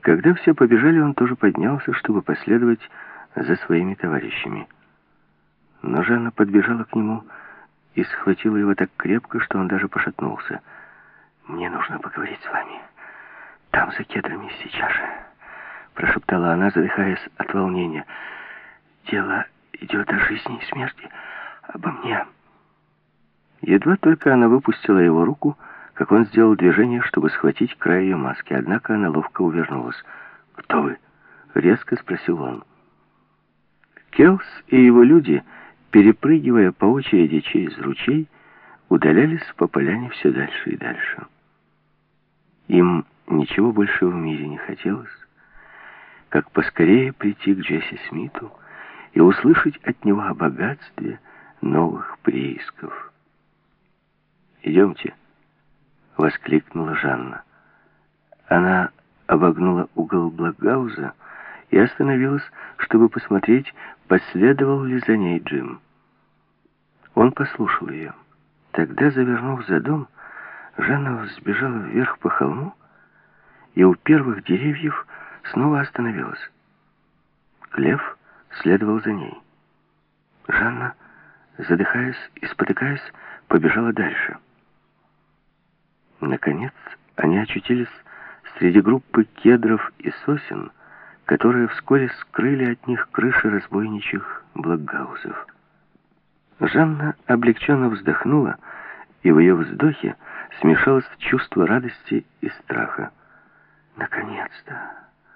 Когда все побежали, он тоже поднялся, чтобы последовать за своими товарищами. Но Жанна подбежала к нему и схватила его так крепко, что он даже пошатнулся. «Мне нужно поговорить с вами. Там, за кедрами, сейчас же», — прошептала она, задыхаясь от волнения. «Дело идет о жизни и смерти, обо мне». Едва только она выпустила его руку, как он сделал движение, чтобы схватить край ее маски. Однако она ловко увернулась. «Кто вы?» — резко спросил он. Келс и его люди, перепрыгивая по очереди через ручей, удалялись по поляне все дальше и дальше. Им ничего больше в мире не хотелось, как поскорее прийти к Джесси Смиту и услышать от него о богатстве новых приисков. «Идемте», — воскликнула Жанна. Она обогнула угол Блокгауза и остановилась, чтобы посмотреть, последовал ли за ней Джим. Он послушал ее. Тогда, завернув за дом, Жанна взбежала вверх по холму и у первых деревьев снова остановилась. Клев следовал за ней. Жанна, задыхаясь и спотыкаясь, побежала дальше. Наконец, они очутились среди группы кедров и сосен, которые вскоре скрыли от них крыши разбойничьих блокгаузов. Жанна облегченно вздохнула, и в ее вздохе смешалось чувство радости и страха. Наконец-то!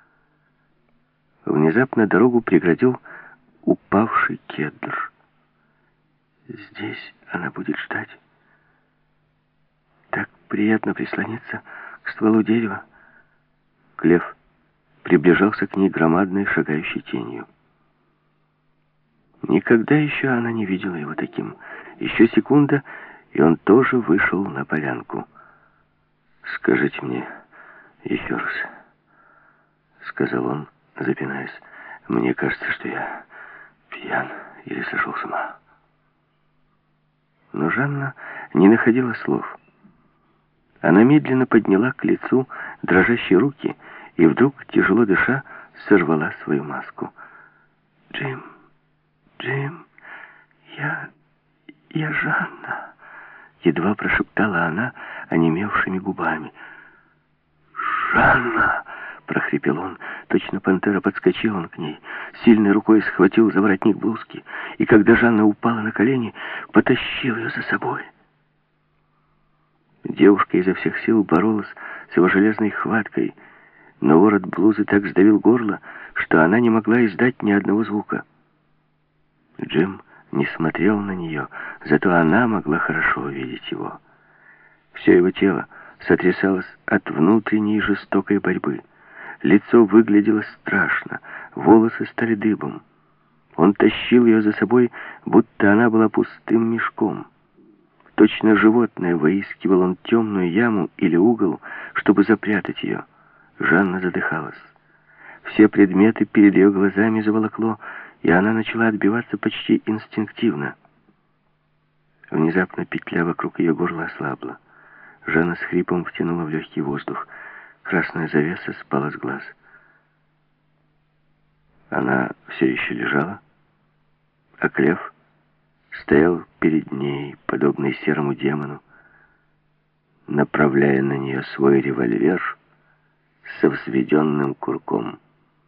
Внезапно дорогу преградил упавший кедр. Здесь она будет ждать. Так приятно прислониться к стволу дерева. Клев приближался к ней громадной шагающей тенью. Никогда еще она не видела его таким. Еще секунда, и он тоже вышел на полянку. «Скажите мне еще раз», — сказал он, запинаясь. «Мне кажется, что я пьян или сошел с ума». Но Жанна не находила слов. Она медленно подняла к лицу дрожащие руки и вдруг, тяжело дыша, сорвала свою маску. «Джим, Джим, я Жанна», — едва прошептала она онемевшими губами. «Жанна!» — прохрипел он. Точно пантера подскочил он к ней, сильной рукой схватил за воротник блузки, и когда Жанна упала на колени, потащил ее за собой. Девушка изо всех сил боролась с его железной хваткой, но ворот блузы так сдавил горло, что она не могла издать ни одного звука. Джим не смотрел на нее, зато она могла хорошо увидеть его. Все его тело сотрясалось от внутренней жестокой борьбы. Лицо выглядело страшно, волосы стали дыбом. Он тащил ее за собой, будто она была пустым мешком. Точно животное выискивал он темную яму или угол, чтобы запрятать ее. Жанна задыхалась. Все предметы перед ее глазами заволокло, и она начала отбиваться почти инстинктивно. Внезапно петля вокруг ее горла ослабла. Жанна с хрипом втянула в легкий воздух. Красная завеса спала с глаз. Она все еще лежала, а Клев стоял перед ней, подобный серому демону, направляя на нее свой револьвер со взведенным курком.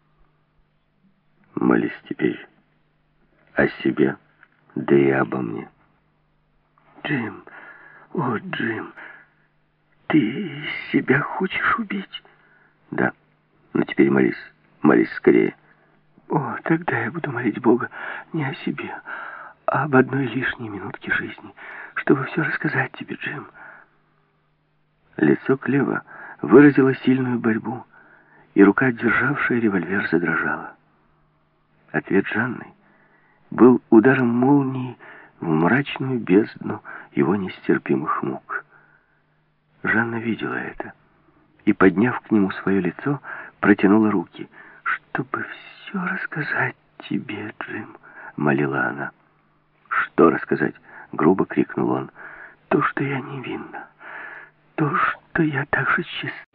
«Молись теперь о себе, да и обо мне». «Джим, о, Джим, ты себя хочешь убить?» «Да, но теперь молись скорее». «О, тогда я буду молить Бога не о себе, а об одной лишней минутке жизни, чтобы все рассказать тебе, Джим». Лицо Клева выразило сильную борьбу, и рука, державшая револьвер, задрожала. Ответ Жанны был ударом молнии в мрачную бездну его нестерпимых мук. Жанна видела это и, подняв к нему свое лицо, протянула руки. «Чтобы все рассказать тебе, Джим», — молила она. «Что рассказать?» — грубо крикнул он. «То, что я невинна. То, что я так же чиста,